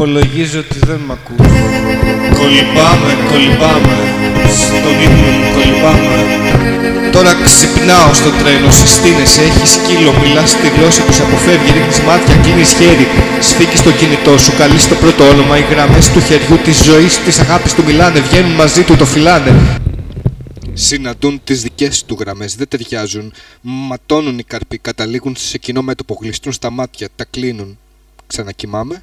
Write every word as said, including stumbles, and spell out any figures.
Υπολογίζω ότι δεν μ' ακούς. Κολυμπάμε, κολυμπάμε, στον ύπνο μου κολυμπάμε. Τώρα ξυπνάω στο τρένο, συστήνεσαι, έχεις σκύλο, μιλάς στη γλώσσα τους, αποφεύγει, ρίχνεις μάτια, κλείνεις χέρι. Σφίγγεις το κινητό σου, καλείς το πρώτο όνομα, οι γραμμές του χεριού της ζωής, της αγάπης του μιλάνε, βγαίνουν μαζί του, το φυλάνε. Συναντούν τις δικές του γραμμές, δεν ταιριάζουν, ματώνουν οι καρποί, καταλήγουν σε κοινό μέτωπο, γλιστρούν στα μάτια, τα κλείνουν. Ξανακοιμάμαι.